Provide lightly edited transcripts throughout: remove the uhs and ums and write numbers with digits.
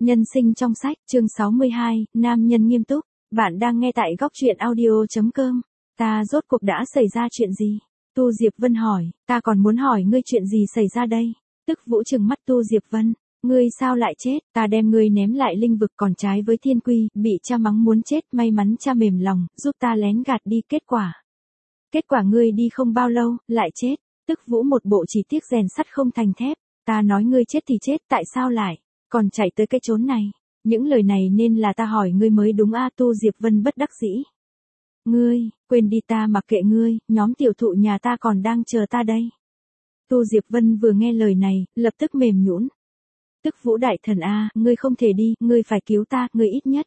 Nhân sinh trong sách, chương 62, nam nhân nghiêm túc. Bạn đang nghe tại góc truyện audio.com. Ta rốt cuộc đã xảy ra chuyện gì? Tu Diệp Vân hỏi, ta còn muốn hỏi ngươi chuyện gì xảy ra đây? Tức Vũ trừng mắt Tu Diệp Vân. Ngươi sao lại chết? Ta đem ngươi ném lại linh vực còn trái với thiên quy, bị cha mắng muốn chết, may mắn cha mềm lòng, giúp ta lén gạt đi Kết quả ngươi đi không bao lâu, lại chết. Tức Vũ một bộ chỉ tiếc rèn sắt không thành thép. Ta nói ngươi chết thì chết, tại sao lại còn chạy tới cái chốn này? Những lời này nên là ta hỏi ngươi mới đúng a. Tu Diệp Vân bất đắc dĩ. Ngươi, quên đi, ta mặc kệ ngươi, nhóm tiểu thụ nhà ta còn đang chờ ta đây. Tu Diệp Vân vừa nghe lời này, lập tức mềm nhũn. Tức Vũ đại thần a, ngươi không thể đi, ngươi phải cứu ta, ngươi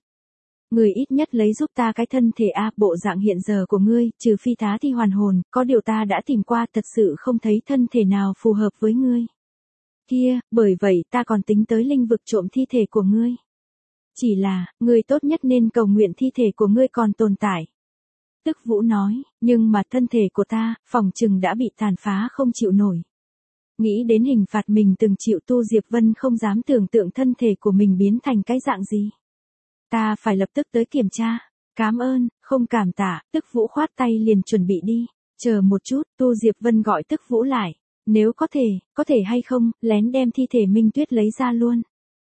ít nhất lấy giúp ta cái thân thể a. Bộ dạng hiện giờ của ngươi, trừ phi tá thi hoàn hồn, có điều ta đã tìm qua, thật sự không thấy thân thể nào phù hợp với ngươi. Kia, bởi vậy ta còn tính tới linh vực trộm thi thể của ngươi. Chỉ là, ngươi tốt nhất nên cầu nguyện thi thể của ngươi còn tồn tại. Tức Vũ nói, nhưng mà thân thể của ta, phỏng chừng đã bị tàn phá không chịu nổi. Nghĩ đến hình phạt mình từng chịu, Tu Diệp Vân không dám tưởng tượng thân thể của mình biến thành cái dạng gì. Ta phải lập tức tới kiểm tra. Cảm ơn, không cảm tạ. Tức Vũ khoát tay liền chuẩn bị đi. Chờ một chút, Tu Diệp Vân gọi Tức Vũ lại. Nếu có thể hay không, lén đem thi thể Minh Tuyết lấy ra luôn.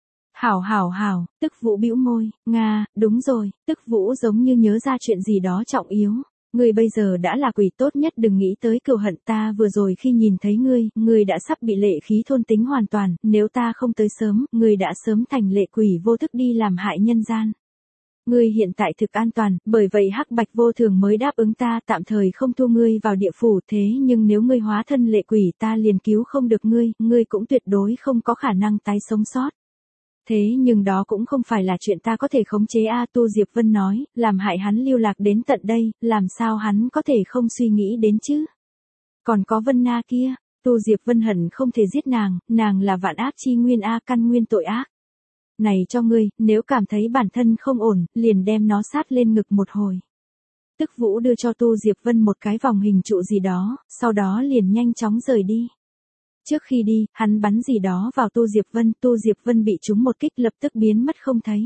Hảo, Tức Vũ bĩu môi, Nga, đúng rồi. Tức Vũ giống như nhớ ra chuyện gì đó trọng yếu. Ngươi bây giờ đã là quỷ, tốt nhất đừng nghĩ tới cừu hận. Ta vừa rồi khi nhìn thấy ngươi đã sắp bị lệ khí thôn tính hoàn toàn, nếu ta không tới sớm, ngươi đã sớm thành lệ quỷ vô thức đi làm hại nhân gian. Ngươi hiện tại thực an toàn, bởi vậy Hắc Bạch vô thường mới đáp ứng ta tạm thời không thu ngươi vào địa phủ, thế nhưng nếu ngươi hóa thân lệ quỷ ta liền cứu không được ngươi cũng tuyệt đối không có khả năng tái sống sót. Thế nhưng đó cũng không phải là chuyện ta có thể khống chế a. Tu Diệp Vân nói, làm hại hắn lưu lạc đến tận đây, làm sao hắn có thể không suy nghĩ đến chứ? Còn có Vân Na kia, Tu Diệp Vân hận không thể giết nàng là vạn ác chi nguyên a, căn nguyên tội ác. Này cho ngươi, nếu cảm thấy bản thân không ổn, liền đem nó sát lên ngực một hồi. Tức Vũ đưa cho Tu Diệp Vân một cái vòng hình trụ gì đó, sau đó liền nhanh chóng rời đi. Trước khi đi, hắn bắn gì đó vào Tu Diệp Vân bị trúng một kích lập tức biến mất không thấy.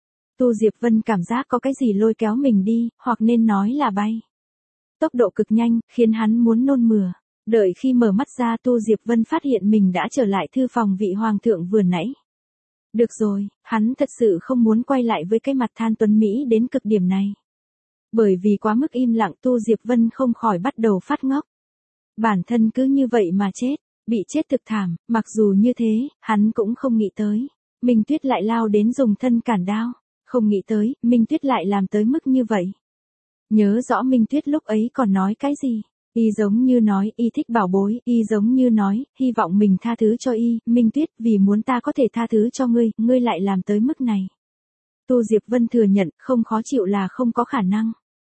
Tu Diệp Vân cảm giác có cái gì lôi kéo mình đi, hoặc nên nói là bay. Tốc độ cực nhanh, khiến hắn muốn nôn mửa. Đợi khi mở mắt ra, Tu Diệp Vân phát hiện mình đã trở lại thư phòng vị hoàng thượng vừa nãy. Được rồi, hắn thật sự không muốn quay lại với cái mặt than tuấn Mỹ đến cực điểm này. Bởi vì quá mức im lặng, Tu Diệp Vân không khỏi bắt đầu phát ngốc. Bản thân cứ như vậy mà chết. Bị chết thực thảm, mặc dù như thế, hắn cũng không nghĩ tới. Minh Tuyết lại lao đến dùng thân cản đao. Không nghĩ tới, Minh Tuyết lại làm tới mức như vậy. Nhớ rõ Minh Tuyết lúc ấy còn nói cái gì? Y giống như nói, y thích bảo bối, y giống như nói, hy vọng mình tha thứ cho y. Minh Tuyết, vì muốn ta có thể tha thứ cho ngươi lại làm tới mức này. Tu Diệp Vân thừa nhận, không khó chịu là không có khả năng.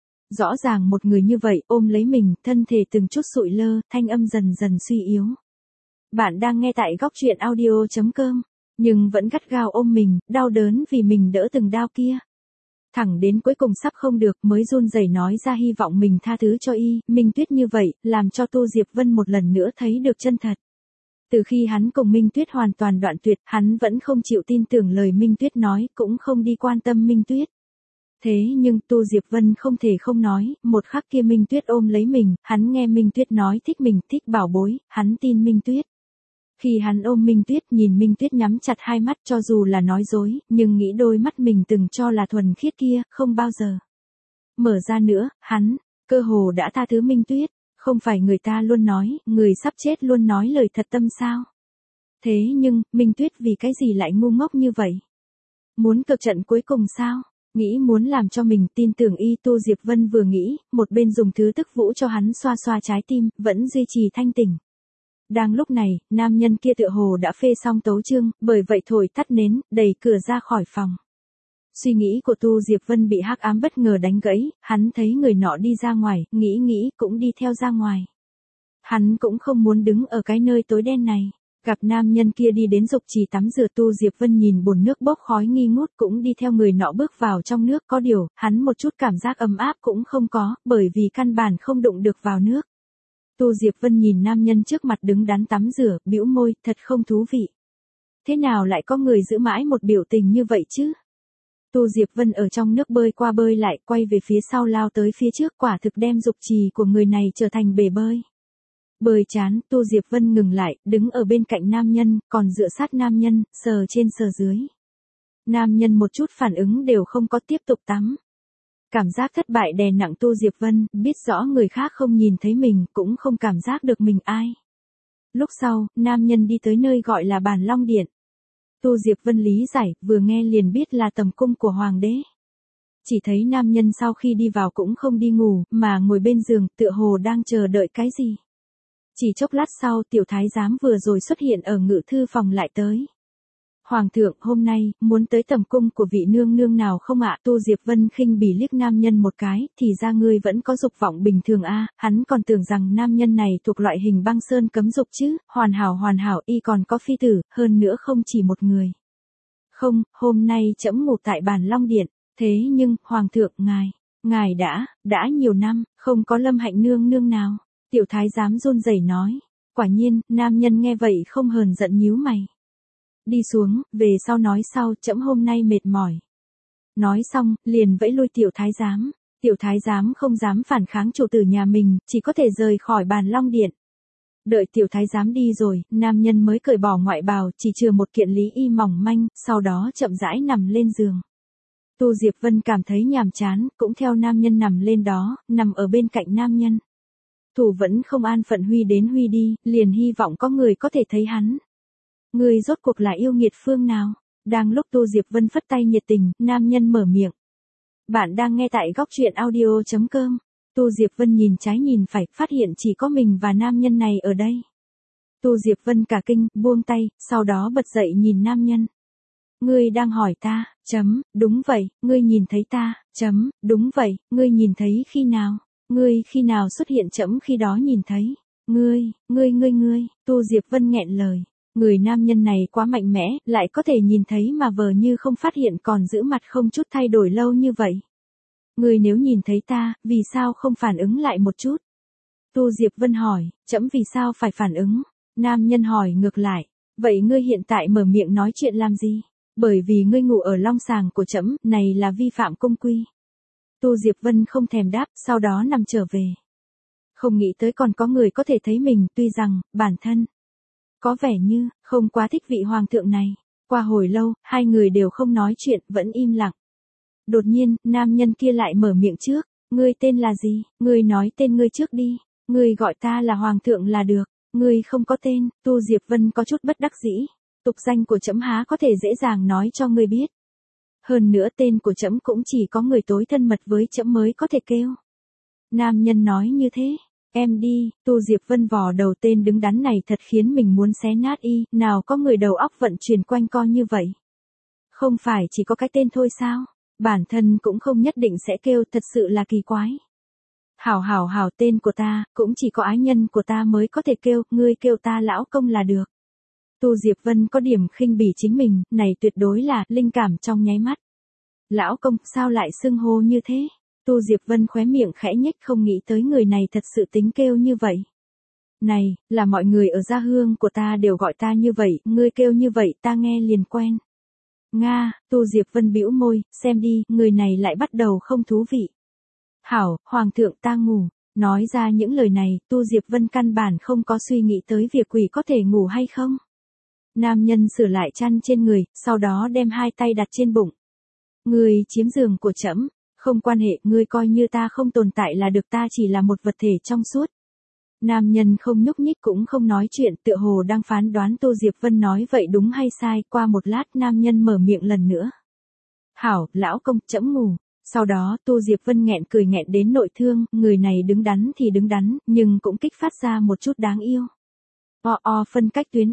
Rõ ràng một người như vậy, ôm lấy mình, thân thể từng chút sụi lơ, thanh âm dần dần suy yếu. Bạn đang nghe tại góc truyện audio.com, nhưng vẫn gắt gao ôm mình, đau đớn vì mình đỡ từng đau kia. Thẳng đến cuối cùng sắp không được mới run rẩy nói ra hy vọng mình tha thứ cho y. Minh Tuyết như vậy, làm cho Tu Diệp Vân một lần nữa thấy được chân thật. Từ khi hắn cùng Minh Tuyết hoàn toàn đoạn tuyệt, hắn vẫn không chịu tin tưởng lời Minh Tuyết nói, cũng không đi quan tâm Minh Tuyết. Thế nhưng Tu Diệp Vân không thể không nói, một khắc kia Minh Tuyết ôm lấy mình, hắn nghe Minh Tuyết nói thích mình, thích bảo bối, hắn tin Minh Tuyết. Khi hắn ôm Minh Tuyết, nhìn Minh Tuyết nhắm chặt hai mắt, cho dù là nói dối, nhưng nghĩ đôi mắt mình từng cho là thuần khiết kia, không bao giờ mở ra nữa, hắn, cơ hồ đã tha thứ Minh Tuyết. Không phải người ta luôn nói, người sắp chết luôn nói lời thật tâm sao? Thế nhưng, Minh Tuyết vì cái gì lại ngu ngốc như vậy? Muốn cực trận cuối cùng sao? Nghĩ muốn làm cho mình tin tưởng y. Tu Diệp Vân vừa nghĩ, một bên dùng thứ Tức Vũ cho hắn xoa xoa trái tim, vẫn duy trì thanh tỉnh. Đang lúc này, nam nhân kia tựa hồ đã phê xong tấu chương, bởi vậy thổi tắt nến, đẩy cửa ra khỏi phòng. Suy nghĩ của Tu Diệp Vân bị hắc ám bất ngờ đánh gãy, hắn thấy người nọ đi ra ngoài, nghĩ cũng đi theo ra ngoài. Hắn cũng không muốn đứng ở cái nơi tối đen này. Gặp nam nhân kia đi đến dục trì tắm rửa, Tu Diệp Vân nhìn bồn nước bốc khói nghi ngút cũng đi theo người nọ bước vào trong nước, có điều, hắn một chút cảm giác ấm áp cũng không có, bởi vì căn bản không đụng được vào nước. Tu Diệp Vân nhìn nam nhân trước mặt đứng đắn tắm rửa, bĩu môi, thật không thú vị. thế nào lại có người giữ mãi một biểu tình như vậy chứ? Tu Diệp Vân ở trong nước bơi qua bơi lại, quay về phía sau lao tới phía trước, quả thực đem dục trì của người này trở thành bể bơi. Bơi chán, Tu Diệp Vân ngừng lại, đứng ở bên cạnh nam nhân, còn dựa sát nam nhân, sờ trên sờ dưới. Nam nhân một chút phản ứng đều không có, tiếp tục tắm. Cảm giác thất bại đè nặng Tu Diệp Vân, biết rõ người khác không nhìn thấy mình, cũng không cảm giác được mình ai. Lúc sau, nam nhân đi tới nơi gọi là Bàn Long Điện. Tu Diệp Vân lý giải, vừa nghe liền biết là tầm cung của hoàng đế. Chỉ thấy nam nhân sau khi đi vào cũng không đi ngủ, mà ngồi bên giường, tựa hồ đang chờ đợi cái gì. Chỉ chốc lát sau, tiểu thái giám vừa rồi xuất hiện ở ngự thư phòng lại tới. Hoàng thượng, hôm nay, muốn tới tầm cung của vị nương nương nào không ạ? Tu Diệp Vân khinh bỉ liếc nam nhân một cái, thì ra ngươi vẫn có dục vọng bình thường a, hắn còn tưởng rằng nam nhân này thuộc loại hình băng sơn cấm dục chứ, hoàn hảo, y còn có phi tử, hơn nữa không chỉ một người. Không, hôm nay trẫm ngủ tại Bàn Long Điện, thế nhưng, Hoàng thượng, ngài đã nhiều năm, không có Lâm Hạnh nương nương nào. Tiểu thái giám run rẩy nói, quả nhiên, nam nhân nghe vậy không hờn giận nhíu mày. Đi xuống, về sau nói sau, trẫm hôm nay mệt mỏi. Nói xong, liền vẫy lui tiểu thái giám. Tiểu thái giám không dám phản kháng chủ tử nhà mình, chỉ có thể rời khỏi Bàn Long Điện. Đợi tiểu thái giám đi rồi, nam nhân mới cởi bỏ ngoại bào, chỉ chừa một kiện lý y mỏng manh, sau đó chậm rãi nằm lên giường. Tu Diệp Vân cảm thấy nhàm chán, cũng theo nam nhân nằm lên đó, nằm ở bên cạnh nam nhân. Thủ vẫn không an phận huy đến huy đi, liền hy vọng có người có thể thấy hắn. Người rốt cuộc là yêu nghiệt phương nào? Đang lúc Tu Diệp Vân phất tay nhiệt tình, nam nhân mở miệng. Bạn đang nghe tại góc truyện audio.com. Tu Diệp Vân nhìn trái nhìn phải, phát hiện chỉ có mình và nam nhân này ở đây. Tu Diệp Vân cả kinh, buông tay, sau đó bật dậy nhìn nam nhân. Ngươi đang hỏi ta, đúng vậy, ngươi nhìn thấy ta, đúng vậy, ngươi nhìn thấy khi nào? Ngươi khi nào xuất hiện trẫm khi đó nhìn thấy. Ngươi, Tu Diệp Vân nghẹn lời. Người nam nhân này quá mạnh mẽ, lại có thể nhìn thấy mà vờ như không phát hiện còn giữ mặt không chút thay đổi lâu như vậy. Ngươi nếu nhìn thấy ta, vì sao không phản ứng lại một chút? Tu Diệp Vân hỏi, trẫm vì sao phải phản ứng? Nam nhân hỏi ngược lại, vậy ngươi hiện tại mở miệng nói chuyện làm gì? Bởi vì ngươi ngủ ở long sàng của trẫm, này là vi phạm cung quy. Tu Diệp Vân không thèm đáp, sau đó nằm trở về. Không nghĩ tới còn có người có thể thấy mình, tuy rằng, bản thân có vẻ như, không quá thích vị hoàng thượng này. Qua hồi lâu, hai người đều không nói chuyện, vẫn im lặng. Đột nhiên, nam nhân kia lại mở miệng trước, ngươi tên là gì? Ngươi nói tên ngươi trước đi, ngươi gọi ta là hoàng thượng là được, ngươi không có tên. Tu Diệp Vân có chút bất đắc dĩ, tục danh của trẫm há có thể dễ dàng nói cho ngươi biết. Hơn nữa tên của trẫm cũng chỉ có người tối thân mật với trẫm mới có thể kêu. Nam nhân nói như thế, em đi. Tu Diệp Vân vò đầu, tên đứng đắn này thật khiến mình muốn xé nát y, nào có người đầu óc vận chuyển quanh co như vậy. Không phải chỉ có cái tên thôi sao? Bản thân cũng không nhất định sẽ kêu, thật sự là kỳ quái. Hảo, tên của ta, cũng chỉ có ái nhân của ta mới có thể kêu, ngươi kêu ta lão công là được. Tu Diệp Vân có điểm khinh bỉ chính mình, này tuyệt đối là linh cảm trong nháy mắt. Lão công, sao lại xưng hô như thế? Tu Diệp Vân khóe miệng khẽ nhếch, không nghĩ tới người này thật sự tính kêu như vậy. Này, là mọi người ở gia hương của ta đều gọi ta như vậy, ngươi kêu như vậy ta nghe liền quen. Nga, Tu Diệp Vân bĩu môi, xem đi, người này lại bắt đầu không thú vị. Hảo, hoàng thượng ta ngủ. Nói ra những lời này, Tu Diệp Vân căn bản không có suy nghĩ tới việc quỷ có thể ngủ hay không. Nam nhân sửa lại chăn trên người, sau đó đem hai tay đặt trên bụng. Ngươi chiếm giường của trẫm, không quan hệ, ngươi coi như ta không tồn tại là được, ta chỉ là một vật thể trong suốt. Nam nhân không nhúc nhích cũng không nói chuyện, tựa hồ đang phán đoán Tu Diệp Vân nói vậy đúng hay sai. Qua một lát nam nhân mở miệng lần nữa. Hảo, lão công, trẫm ngủ. Sau đó Tu Diệp Vân nghẹn cười nghẹn đến nội thương, người này đứng đắn thì đứng đắn, nhưng cũng kích phát ra một chút đáng yêu. Phân cách tuyến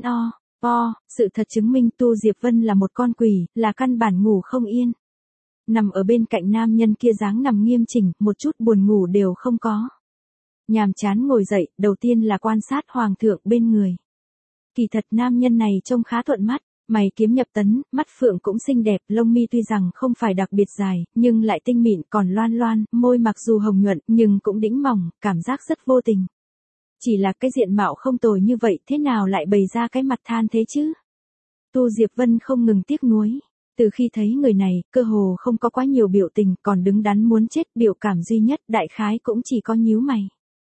sự thật chứng minh Tu Diệp Vân là một con quỷ, là căn bản ngủ không yên. Nằm ở bên cạnh nam nhân kia dáng nằm nghiêm chỉnh, một chút buồn ngủ đều không có. Nhàm chán ngồi dậy, đầu tiên là quan sát hoàng thượng bên người. Kỳ thật nam nhân này trông khá thuận mắt, mày kiếm nhập tấn, mắt phượng cũng xinh đẹp, lông mi tuy rằng không phải đặc biệt dài, nhưng lại tinh mịn còn loan loan, môi mặc dù hồng nhuận, nhưng cũng đĩnh mỏng, cảm giác rất vô tình. Chỉ là cái diện mạo không tồi như vậy, thế nào lại bày ra cái mặt than thế chứ? Tu Diệp Vân không ngừng tiếc nuối. Từ khi thấy người này, cơ hồ không có quá nhiều biểu tình, còn đứng đắn muốn chết, biểu cảm duy nhất đại khái cũng chỉ có nhíu mày.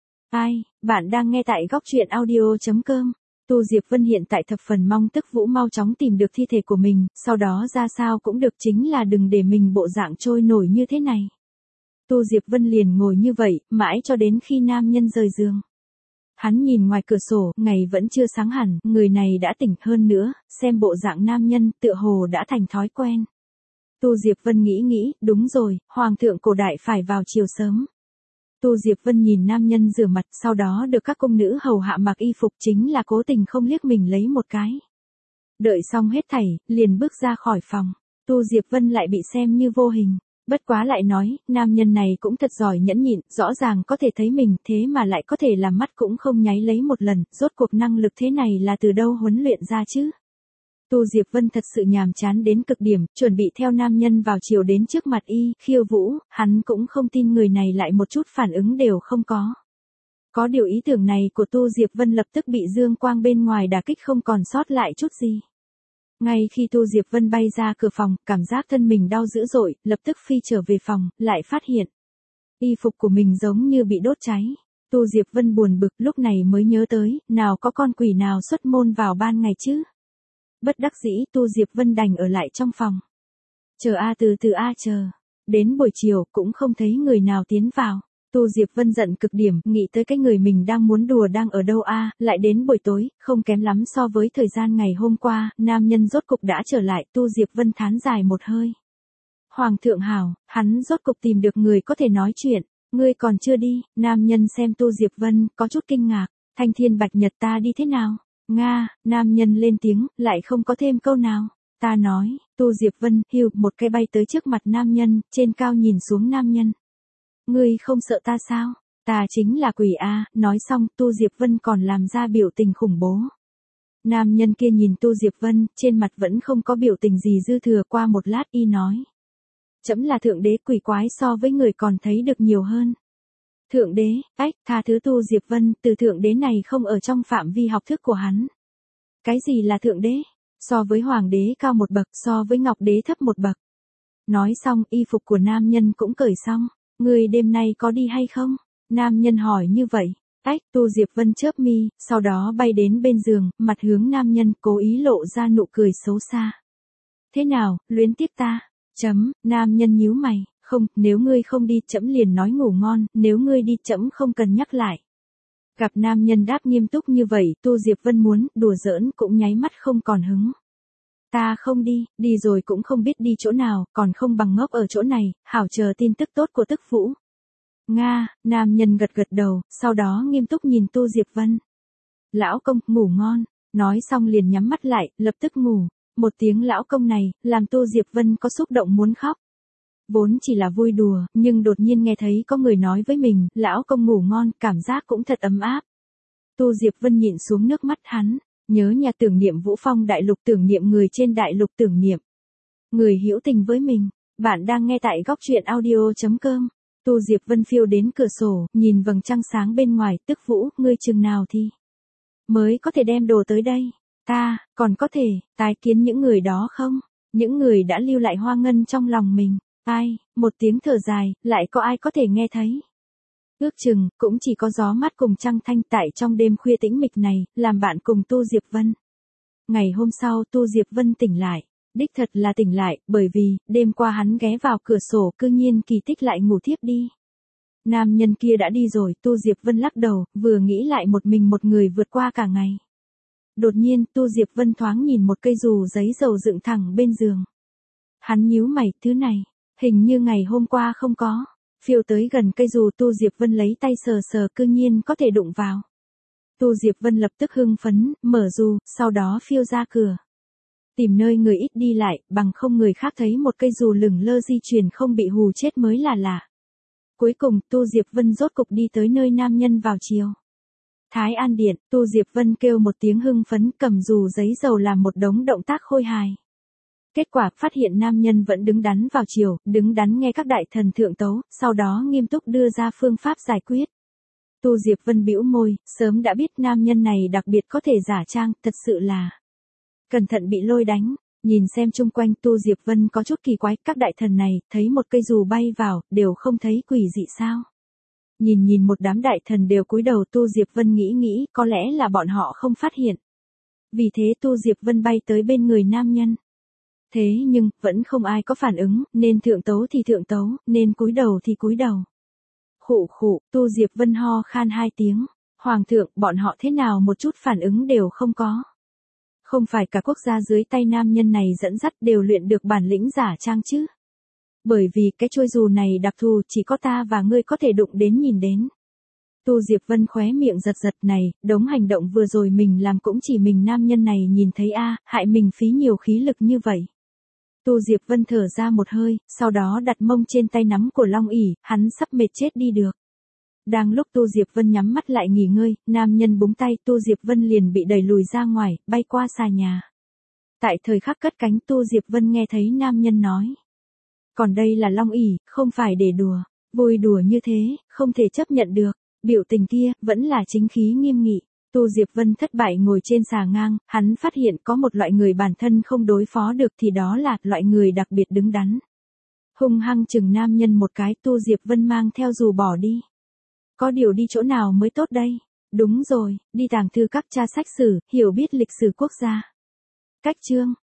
Ai, bạn đang nghe tại góc truyện audio.com. Tu Diệp Vân hiện tại thập phần mong tức Vũ mau chóng tìm được thi thể của mình, sau đó ra sao cũng được, chính là đừng để mình bộ dạng trôi nổi như thế này. Tu Diệp Vân liền ngồi như vậy, mãi cho đến khi nam nhân rời giường. Hắn nhìn ngoài cửa sổ, ngày vẫn chưa sáng hẳn, người này đã tỉnh hơn nữa, xem bộ dạng nam nhân, tựa hồ đã thành thói quen. Tu Diệp Vân nghĩ, đúng rồi, hoàng thượng cổ đại phải vào chiều sớm. Tu Diệp Vân nhìn nam nhân rửa mặt, sau đó được các cung nữ hầu hạ mặc y phục, chính là cố tình không liếc mình lấy một cái. Đợi xong hết thảy, liền bước ra khỏi phòng. Tu Diệp Vân lại bị xem như vô hình. Bất quá lại nói, nam nhân này cũng thật giỏi nhẫn nhịn, rõ ràng có thể thấy mình, thế mà lại có thể làm mắt cũng không nháy lấy một lần, rốt cuộc năng lực thế này là từ đâu huấn luyện ra chứ? Tu Diệp Vân thật sự nhàm chán đến cực điểm, chuẩn bị theo nam nhân vào chiều đến trước mặt y, khiêu vũ, hắn cũng không tin người này lại một chút phản ứng đều không có. Có điều ý tưởng này của Tu Diệp Vân lập tức bị dương quang bên ngoài đả kích không còn sót lại chút gì. Ngay khi Tu Diệp Vân bay ra cửa phòng, cảm giác thân mình đau dữ dội, lập tức phi trở về phòng, lại phát hiện y phục của mình giống như bị đốt cháy. Tu Diệp Vân buồn bực, lúc này mới nhớ tới, nào có con quỷ nào xuất môn vào ban ngày chứ. Bất đắc dĩ, Tu Diệp Vân đành ở lại trong phòng. Chờ từ từ chờ. Đến buổi chiều cũng không thấy người nào tiến vào. Tu Diệp Vân giận cực điểm, nghĩ tới cái người mình đang muốn đùa đang ở đâu lại đến buổi tối, không kém lắm so với thời gian ngày hôm qua, nam nhân rốt cục đã trở lại, Tu Diệp Vân thán dài một hơi. Hoàng thượng hảo, hắn rốt cục tìm được người có thể nói chuyện, ngươi còn chưa đi, nam nhân xem Tu Diệp Vân, có chút kinh ngạc, Thanh Thiên Bạch Nhật ta đi thế nào? Nga, nam nhân lên tiếng, lại không có thêm câu nào. Ta nói, Tu Diệp Vân, hưu, một cái bay tới trước mặt nam nhân, trên cao nhìn xuống nam nhân. Ngươi không sợ ta sao? Ta chính là quỷ nói xong, Tu Diệp Vân còn làm ra biểu tình khủng bố. Nam nhân kia nhìn Tu Diệp Vân, trên mặt vẫn không có biểu tình gì dư thừa, qua một lát y nói. Chấm là thượng đế, quỷ quái so với người còn thấy được nhiều hơn. Thượng đế, tha thứ Tu Diệp Vân, từ thượng đế này không ở trong phạm vi học thức của hắn. Cái gì là thượng đế? So với hoàng đế cao một bậc, so với ngọc đế thấp một bậc. Nói xong, y phục của nam nhân cũng cởi xong. Ngươi đêm nay có đi hay không? Nam nhân hỏi như vậy. Tu Diệp Vân chớp mi, sau đó bay đến bên giường, mặt hướng nam nhân, cố ý lộ ra nụ cười xấu xa. Thế nào, luyến tiếc ta? Nam nhân nhíu mày. Không, nếu ngươi không đi, trẫm liền nói ngủ ngon, nếu ngươi đi, trẫm không cần nhắc lại. Gặp nam nhân đáp nghiêm túc như vậy, Tu Diệp Vân muốn đùa giỡn cũng nháy mắt không còn hứng. Ta không đi, đi rồi cũng không biết đi chỗ nào, còn không bằng ngốc ở chỗ này, hảo chờ tin tức tốt của tức Vũ. Nga, nam nhân gật gật đầu, sau đó nghiêm túc nhìn Tu Diệp Vân. Lão công, ngủ ngon, nói xong liền nhắm mắt lại, lập tức ngủ. Một tiếng lão công này, làm Tu Diệp Vân có xúc động muốn khóc. Vốn chỉ là vui đùa, nhưng đột nhiên nghe thấy có người nói với mình, lão công ngủ ngon, cảm giác cũng thật ấm áp. Tu Diệp Vân nhịn xuống nước mắt hắn, nhớ nhà tưởng niệm Vũ Phong đại lục, tưởng niệm người trên đại lục, tưởng niệm người hữu tình với mình. Bạn đang nghe tại góc truyện audio.com. Tu Diệp Vân phiêu đến cửa sổ, nhìn vầng trăng sáng bên ngoài, tức Vũ, ngươi chừng nào thì mới có thể đem đồ tới đây? Ta, còn có thể, tái kiến những người đó không? Những người đã lưu lại hoa ngân trong lòng mình. Một tiếng thở dài, lại có ai có thể nghe thấy? Ước chừng, cũng chỉ có gió mát cùng trăng thanh tại trong đêm khuya tĩnh mịch này, làm bạn cùng Tu Diệp Vân. Ngày hôm sau Tu Diệp Vân tỉnh lại. Đích thật là tỉnh lại, bởi vì, đêm qua hắn ghé vào cửa sổ, cư nhiên kỳ tích lại ngủ thiếp đi. Nam nhân kia đã đi rồi, Tu Diệp Vân lắc đầu, vừa nghĩ lại một mình một người vượt qua cả ngày. Đột nhiên, Tu Diệp Vân thoáng nhìn một cây dù giấy dầu dựng thẳng bên giường. Hắn nhíu mày, thứ này, hình như ngày hôm qua không có. Phiêu tới gần cây dù, Tu Diệp Vân lấy tay sờ sờ, cư nhiên có thể đụng vào. Tu Diệp Vân lập tức hưng phấn, mở dù, sau đó phiêu ra cửa. Tìm nơi người ít đi lại, bằng không người khác thấy một cây dù lửng lơ di chuyển không bị hù chết mới là lạ. Cuối cùng, Tu Diệp Vân rốt cục đi tới nơi nam nhân vào chiều. Thái An Điện, Tu Diệp Vân kêu một tiếng hưng phấn, cầm dù giấy dầu làm một đống động tác khôi hài. Kết quả, phát hiện nam nhân vẫn đứng đắn vào chiều, đứng đắn nghe các đại thần thượng tấu, sau đó nghiêm túc đưa ra phương pháp giải quyết. Tu Diệp Vân bĩu môi, sớm đã biết nam nhân này đặc biệt có thể giả trang, thật sự là Cẩn thận bị lôi đánh. Nhìn xem chung quanh Tu Diệp Vân có chút kỳ quái, các đại thần này, thấy một cây dù bay vào, đều không thấy quỷ dị sao. Nhìn một đám đại thần đều cúi đầu, Tu Diệp Vân nghĩ có lẽ là bọn họ không phát hiện. Vì thế Tu Diệp Vân bay tới bên người nam nhân. Thế nhưng, vẫn không ai có phản ứng, nên thượng tấu thì thượng tấu, nên cúi đầu thì cúi đầu. Khụ khụ, Tu Diệp Vân ho khan 2 tiếng. Hoàng thượng, bọn họ thế nào một chút phản ứng đều không có. Không phải cả quốc gia dưới tay nam nhân này dẫn dắt đều luyện được bản lĩnh giả trang chứ. Bởi vì cái chuôi dù này đặc thù chỉ có ta và ngươi có thể đụng đến nhìn đến. Tu Diệp Vân khóe miệng giật giật này, đống hành động vừa rồi mình làm cũng chỉ mình nam nhân này nhìn thấy hại mình phí nhiều khí lực như vậy. Tu Diệp Vân thở ra một hơi, sau đó đặt mông trên tay nắm của Long ỷ, hắn sắp mệt chết đi được. Đang lúc Tu Diệp Vân nhắm mắt lại nghỉ ngơi, nam nhân búng tay, Tu Diệp Vân liền bị đẩy lùi ra ngoài, bay qua xà nhà. Tại thời khắc cất cánh, Tu Diệp Vân nghe thấy nam nhân nói. Còn đây là Long ỷ, không phải để đùa, vui đùa như thế, không thể chấp nhận được. Biểu tình kia, vẫn là chính khí nghiêm nghị. Tu Diệp Vân thất bại ngồi trên xà ngang, hắn phát hiện có một loại người bản thân không đối phó được thì đó là loại người đặc biệt đứng đắn. Hung hăng chừng nam nhân một cái, Tu Diệp Vân mang theo dù bỏ đi. Có điều đi chỗ nào mới tốt đây? Đúng rồi, đi tàng thư các tra sách sử, hiểu biết lịch sử quốc gia. Cách chương